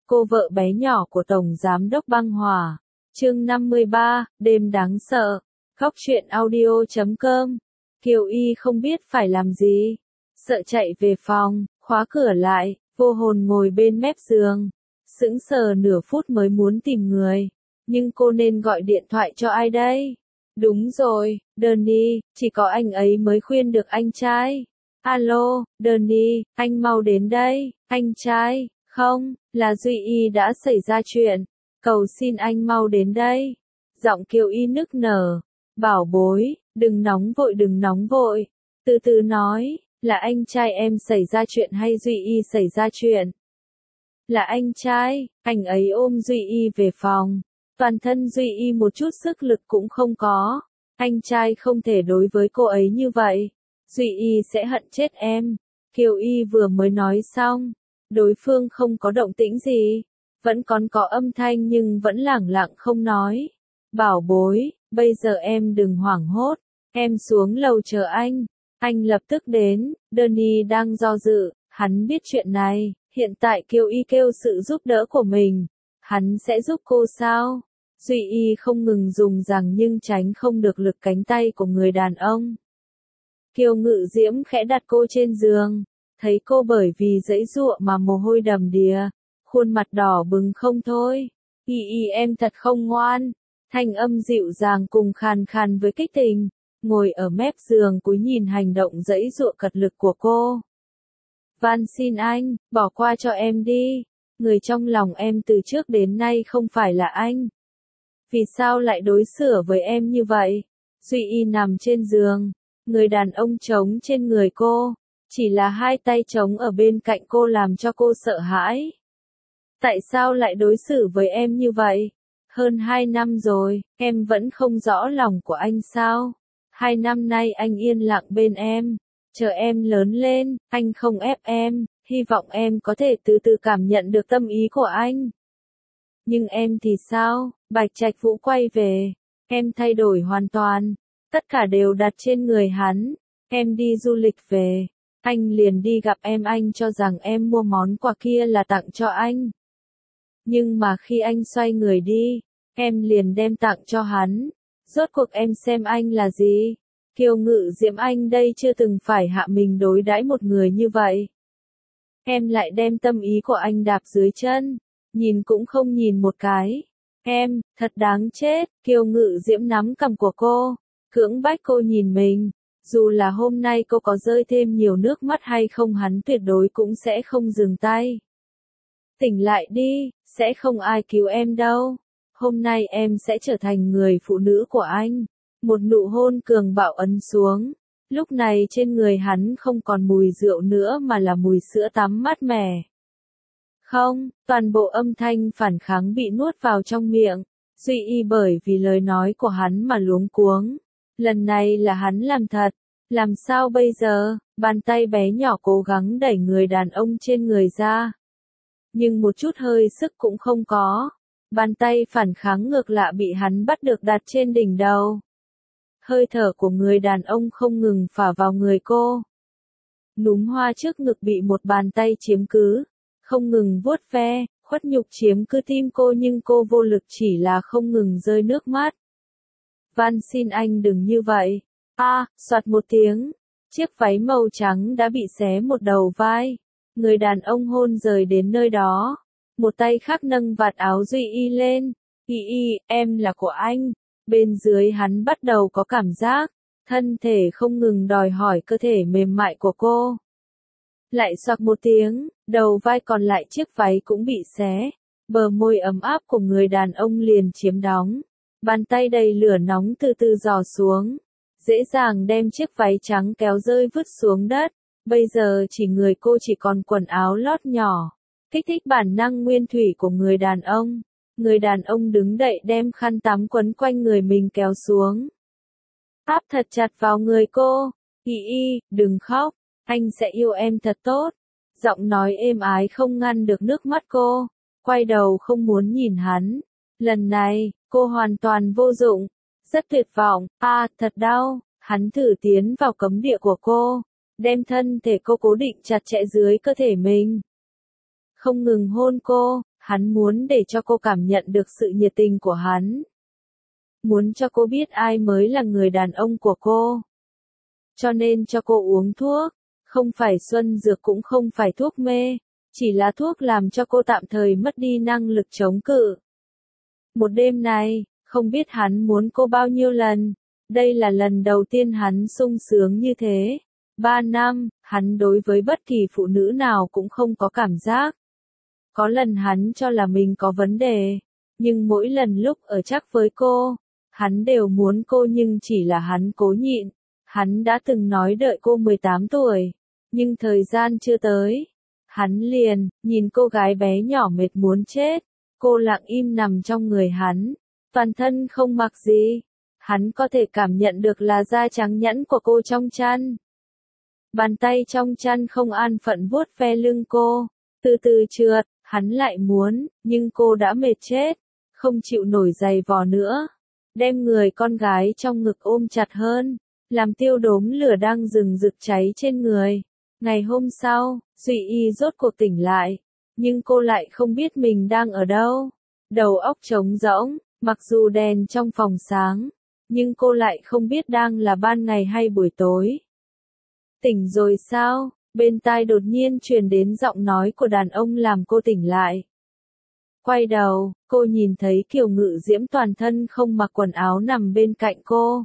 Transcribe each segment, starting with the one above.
cô vợ bé nhỏ của Tổng Giám đốc Băng Hòa. Chương 53, đêm đáng sợ. Khóc chuyện audio.com. Kiều Y không biết phải làm gì. Sợ chạy về phòng, khóa cửa lại, vô hồn ngồi bên mép giường. Sững sờ nửa phút mới muốn tìm người. Nhưng cô nên gọi điện thoại cho ai đây? Đúng rồi, Donnie, chỉ có anh ấy mới khuyên được anh trai. Alo, Donnie, anh mau đến đây, anh trai. Không, là Duy Y đã xảy ra chuyện. Cầu xin anh mau đến đây. Giọng Kiều Y nức nở. Bảo bối, đừng nóng vội. Từ từ nói, là anh trai em xảy ra chuyện hay Duy Y xảy ra chuyện? Là anh trai, anh ấy ôm Duy Y về phòng. Toàn thân Duy Y một chút sức lực cũng không có. Anh trai không thể đối với cô ấy như vậy. Duy Y sẽ hận chết em. Kiều Y vừa mới nói xong. Đối phương không có động tĩnh gì. Vẫn còn có âm thanh nhưng vẫn lẳng lặng không nói. Bảo bối, bây giờ em đừng hoảng hốt. Em xuống lầu chờ anh. Anh lập tức đến. Donnie đang do dự. Hắn biết chuyện này. Hiện tại Kiều Y kêu sự giúp đỡ của mình. Hắn sẽ giúp cô sao? Duy Y không ngừng dùng rằng nhưng tránh không được lực cánh tay của người đàn ông. Kiều Ngự Diễm khẽ đặt cô trên giường. Thấy cô bởi vì giãy giụa mà mồ hôi đầm đìa. Khuôn mặt đỏ bừng không thôi. Y em thật không ngoan. Thanh âm dịu dàng cùng khàn khàn với kích tình. Ngồi ở mép giường cúi nhìn hành động giãy giụa cật lực của cô. Van xin anh, bỏ qua cho em đi. Người trong lòng em từ trước đến nay không phải là anh. Vì sao lại đối xử với em như vậy? Duy Y nằm trên giường. Người đàn ông trống trên người cô. Chỉ là hai tay trống ở bên cạnh cô làm cho cô sợ hãi. Tại sao lại đối xử với em như vậy? Hơn 2 năm rồi, em vẫn không rõ lòng của anh sao? 2 năm nay anh yên lặng bên em. Chờ em lớn lên, anh không ép em, hy vọng em có thể từ từ cảm nhận được tâm ý của anh. Nhưng em thì sao? Bạch Trạch Vũ quay về. Em thay đổi hoàn toàn. Tất cả đều đặt trên người hắn. Em đi du lịch về. Anh liền đi gặp em, anh cho rằng em mua món quà kia là tặng cho anh. Nhưng mà khi anh xoay người đi, em liền đem tặng cho hắn. Rốt cuộc em xem anh là gì? Kiều Ngự Diễm, anh đây chưa từng phải hạ mình đối đãi một người như vậy. Em lại đem tâm ý của anh đạp dưới chân. Nhìn cũng không nhìn một cái. Em, thật đáng chết. Kiều Ngự Diễm nắm cằm của cô. Cưỡng bách cô nhìn mình. Dù là hôm nay cô có rơi thêm nhiều nước mắt hay không, hắn tuyệt đối cũng sẽ không dừng tay. Tỉnh lại đi, sẽ không ai cứu em đâu. Hôm nay em sẽ trở thành người phụ nữ của anh. Một nụ hôn cường bạo ấn xuống. Lúc này trên người hắn không còn mùi rượu nữa mà là mùi sữa tắm mát mẻ. Không, toàn bộ âm thanh phản kháng bị nuốt vào trong miệng. Duy Y bởi vì lời nói của hắn mà luống cuống. Lần này là hắn làm thật. Làm sao bây giờ? Bàn tay bé nhỏ cố gắng đẩy người đàn ông trên người ra. Nhưng một chút hơi sức cũng không có. Bàn tay phản kháng ngược lại bị hắn bắt được đặt trên đỉnh đầu. Hơi thở của người đàn ông không ngừng phả vào người cô. Núm hoa trước ngực bị một bàn tay chiếm cứ. Không ngừng vuốt ve, khuất nhục chiếm cứ tim cô nhưng cô vô lực chỉ là không ngừng rơi nước mắt. Van xin anh đừng như vậy. Soạt một tiếng. Chiếc váy màu trắng đã bị xé một đầu vai. Người đàn ông hôn rời đến nơi đó. Một tay khác nâng vạt áo Duy Y lên. Y, em là của anh. Bên dưới hắn bắt đầu có cảm giác. Thân thể không ngừng đòi hỏi cơ thể mềm mại của cô. Lại xoạc một tiếng, đầu vai còn lại chiếc váy cũng bị xé. Bờ môi ấm áp của người đàn ông liền chiếm đóng. Bàn tay đầy lửa nóng từ từ dò xuống. Dễ dàng đem chiếc váy trắng kéo rơi vứt xuống đất. Bây giờ chỉ người cô chỉ còn quần áo lót nhỏ. Kích thích bản năng nguyên thủy của người đàn ông. Người đàn ông đứng dậy đem khăn tắm quấn quanh người mình kéo xuống. Áp thật chặt vào người cô. Y, đừng khóc. Anh sẽ yêu em thật tốt. Giọng nói êm ái không ngăn được nước mắt cô. Quay đầu không muốn nhìn hắn. Lần này, cô hoàn toàn vô dụng. Rất tuyệt vọng. Thật đau. Hắn thử tiến vào cấm địa của cô. Đem thân thể cô cố định chặt chẽ dưới cơ thể mình. Không ngừng hôn cô. Hắn muốn để cho cô cảm nhận được sự nhiệt tình của hắn. Muốn cho cô biết ai mới là người đàn ông của cô. Cho nên cho cô uống thuốc, không phải xuân dược cũng không phải thuốc mê, chỉ là thuốc làm cho cô tạm thời mất đi năng lực chống cự. Một đêm này, không biết hắn muốn cô bao nhiêu lần, đây là lần đầu tiên hắn sung sướng như thế. 3 năm, hắn đối với bất kỳ phụ nữ nào cũng không có cảm giác. Có lần hắn cho là mình có vấn đề, nhưng mỗi lần lúc ở chắc với cô, hắn đều muốn cô nhưng chỉ là hắn cố nhịn. Hắn đã từng nói đợi cô 18 tuổi, nhưng thời gian chưa tới. Hắn liền, nhìn cô gái bé nhỏ mệt muốn chết, cô lặng im nằm trong người hắn, toàn thân không mặc gì. Hắn có thể cảm nhận được là da trắng nhẵn của cô trong chăn. Bàn tay trong chăn không an phận vuốt ve lưng cô, từ từ trượt, hắn lại muốn, nhưng cô đã mệt chết, không chịu nổi giày vò nữa. Đem người con gái trong ngực ôm chặt hơn, làm tiêu đốm lửa đang rừng rực cháy trên người. Ngày hôm sau, Duy Y rốt cuộc tỉnh lại, nhưng cô lại không biết mình đang ở đâu. Đầu óc trống rỗng, mặc dù đèn trong phòng sáng, nhưng cô lại không biết đang là ban ngày hay buổi tối. Tỉnh rồi sao? Bên tai đột nhiên truyền đến giọng nói của đàn ông làm cô tỉnh lại. Quay đầu, cô nhìn thấy Kiều Ngự Diễm toàn thân không mặc quần áo nằm bên cạnh cô.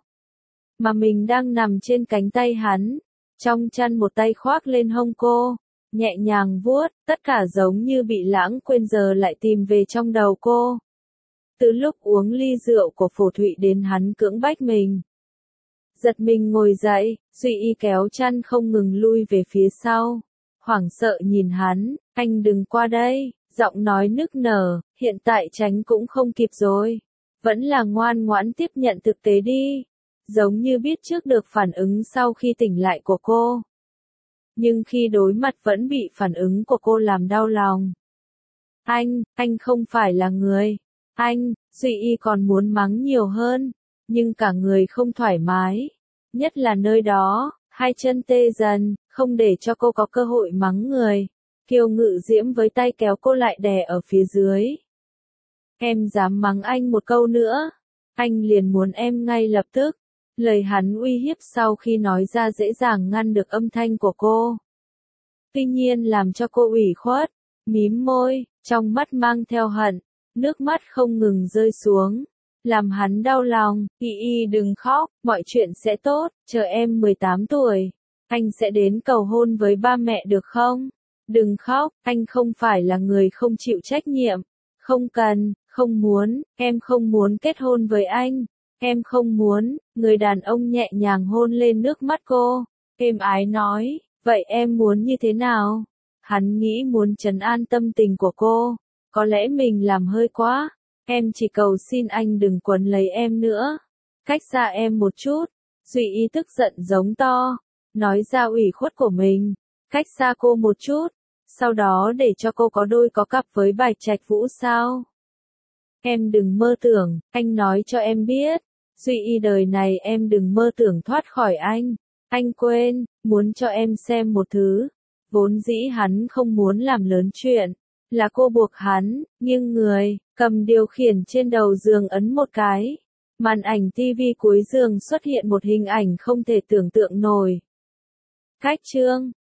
Mà mình đang nằm trên cánh tay hắn, trong chăn một tay khoác lên hông cô, nhẹ nhàng vuốt, tất cả giống như bị lãng quên giờ lại tìm về trong đầu cô. Từ lúc uống ly rượu của Phổ Thụy đến hắn cưỡng bách mình. Giật mình ngồi dậy, Duy Y kéo chăn không ngừng lui về phía sau. Hoảng sợ nhìn hắn, anh đừng qua đây, giọng nói nức nở, hiện tại tránh cũng không kịp rồi. Vẫn là ngoan ngoãn tiếp nhận thực tế đi. Giống như biết trước được phản ứng sau khi tỉnh lại của cô. Nhưng khi đối mặt vẫn bị phản ứng của cô làm đau lòng. Anh không phải là người. Duy Y còn muốn mắng nhiều hơn, nhưng cả người không thoải mái. Nhất là nơi đó, hai chân tê dần, không để cho cô có cơ hội mắng người. Kiều Ngự Diễm với tay kéo cô lại đè ở phía dưới. Em dám mắng anh một câu nữa, anh liền muốn em ngay lập tức. Lời hắn uy hiếp sau khi nói ra dễ dàng ngăn được âm thanh của cô. Tuy nhiên làm cho cô ủy khuất, mím môi, trong mắt mang theo hận, nước mắt không ngừng rơi xuống. Làm hắn đau lòng, Y đừng khóc, mọi chuyện sẽ tốt, chờ em 18 tuổi. Anh sẽ đến cầu hôn với ba mẹ được không? Đừng khóc, anh không phải là người không chịu trách nhiệm. Không cần, không muốn, em không muốn kết hôn với anh. Em không muốn, người đàn ông nhẹ nhàng hôn lên nước mắt cô. Êm ái nói, vậy em muốn như thế nào? Hắn nghĩ muốn trấn an tâm tình của cô. Có lẽ mình làm hơi quá. Em chỉ cầu xin anh đừng quấn lấy em nữa. Cách xa em một chút. Duy Y tức giận giống to. Nói ra ủy khuất của mình. Cách xa cô một chút. Sau đó để cho cô có đôi có cặp với Bạch Trạch Vũ sao? Em đừng mơ tưởng, anh nói cho em biết. Duy Y đời này em đừng mơ tưởng thoát khỏi anh. Anh quên, muốn cho em xem một thứ. Vốn dĩ hắn không muốn làm lớn chuyện. Là cô buộc hắn, nghiêng người, cầm điều khiển trên đầu giường ấn một cái. Màn ảnh tivi cuối giường xuất hiện một hình ảnh không thể tưởng tượng nổi. Cách chương